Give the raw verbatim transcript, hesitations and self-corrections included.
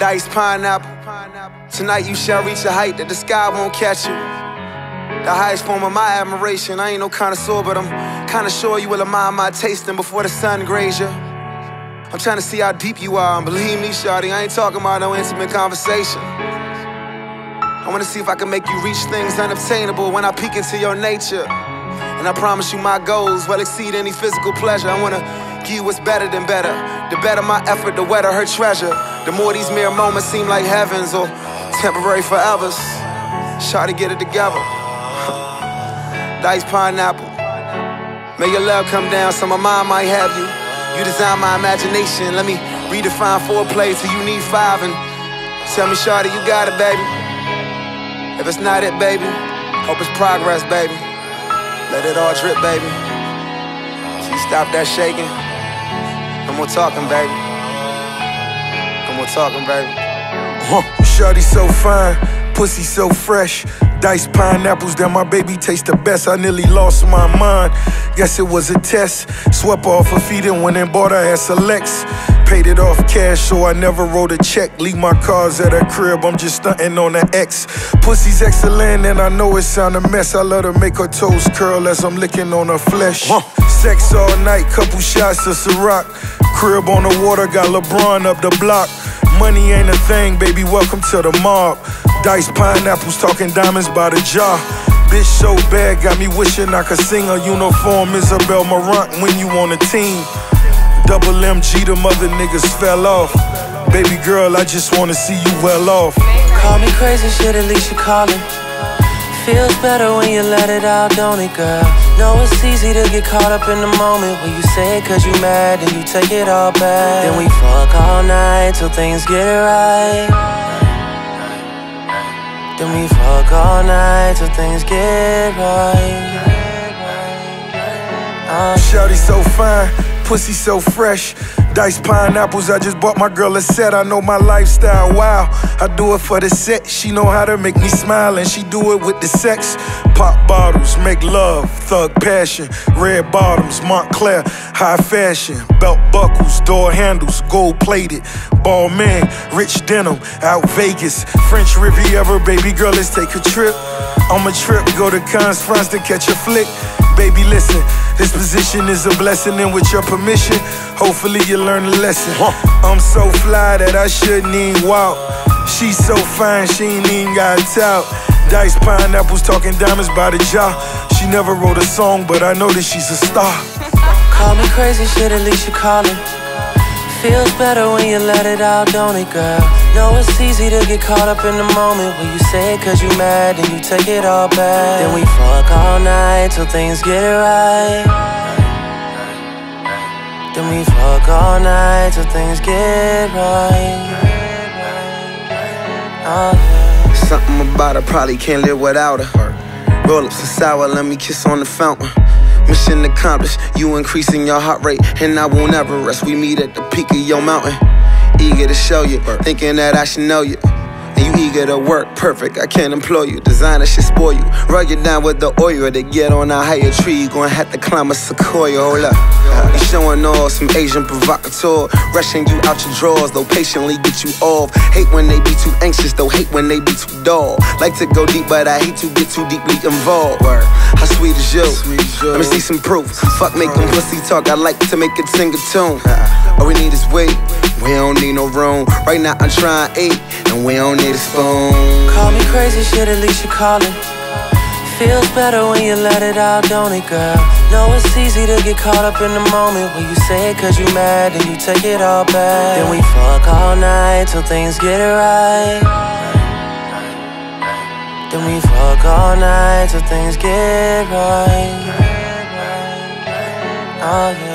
Diced pineapple. Tonight you shall reach a height that the sky won't catch you. The highest form of my admiration. I ain't no connoisseur, but I'm kinda sure you will admire my tasting before the sun graze you. I'm trying to see how deep you are, and believe me, shawty, I ain't talking about no intimate conversation. I wanna see if I can make you reach things unobtainable when I peek into your nature. And I promise you my goals will exceed any physical pleasure. I wanna give you what's better than better. The better my effort, the wetter her treasure. The more these mere moments seem like heavens or temporary forevers. Shawty, get it together. Diced pineapple. May your love come down so my mind might have you. You design my imagination. Let me redefine foreplay till you need five. And tell me, shawty, you got it, baby. If it's not it, baby, hope it's progress, baby. Let it all drip, baby. So you stop that shaking. No more talking, baby. No more talking, baby. Huh. Shawty so fine, pussy so fresh. Diced pineapples that my baby taste the best. I nearly lost my mind. Guess it was a test. Swept off her feet and went and bought her ass a Lex. Paid it off cash, so I never wrote a check. Leave my cars at her crib, I'm just stunting on the X. Pussy's excellent and I know it sound a mess. I let her make her toes curl as I'm licking on her flesh. Huh. Sex all night, couple shots of Ciroc. Crib on the water, got LeBron up the block. Money ain't a thing, baby, welcome to the mob. Diced pineapples, talking diamonds by the jar. Bitch so bad, got me wishing I could sing a uniform Isabel Marant when you on a team. Double M G, them other niggas fell off. Baby girl, I just wanna see you well off. Call me crazy shit, at least you callin'. Feels better when you let it out, don't it, girl? Know it's easy to get caught up in the moment when you say it cause you mad and you take it all back. Then we fuck all night till things get right. Then we fuck all night till things get right. uh. Shawty so fine, pussy so fresh. Diced pineapples, I just bought my girl a set. I know my lifestyle, wow. I do it for the set. She know how to make me smile and she do it with the sex. Pop bottles, make love, thug passion. Red bottoms, Montclair, high fashion. Belt buckles, door handles, gold plated. Ball man, rich denim, out Vegas. French Riviera, baby girl, let's take a trip. On a trip, go to Cannes, France to catch a flick. Baby, listen, this position is a blessing, and with your permission, hopefully you learn a lesson. I'm so fly that I shouldn't even walk. She's so fine, she ain't even got tout. Diced pineapples, talking diamonds by the jar. She never wrote a song, but I know that she's a star. Call me crazy shit, at least you callin'. Feels better when you let it out, don't it, girl? Know it's easy to get caught up in the moment when you say it cause you mad and you take it all back. Then we fuck all night till things get right. Then we fuck all night till things get right. Oh, yeah. Something about her, probably can't live without her. Roll up some sour, let me kiss on the fountain. Mission accomplished, you increasing your heart rate, and I won't ever rest. We meet at the peak of your mountain. Eager to show you, thinking that I should know you. And you eager to work, perfect, I can't employ you. Designer should spoil you, rug you down with the oil. To get on a higher tree, you gon' have to climb a sequoia. Hold up, you showing off some Asian provocateur. Rushing you out your drawers, though patiently get you off. Hate when they be too anxious, though hate when they be too dull. Like to go deep, but I hate to get too deeply involved. How sweet is you? Let me see some proof. Fuck making pussy talk, I like to make it sing a tune. All we need is weight, we don't need no room. Right now I'm trying to eat, and we don't need a spoon. Call me crazy shit, at least you callin'. Feels better when you let it out, don't it, girl? Know it's easy to get caught up in the moment when you say it cause you mad and you take it all back. Then we fuck all night till things get right. Then we fuck all night till things get right. Oh, yeah.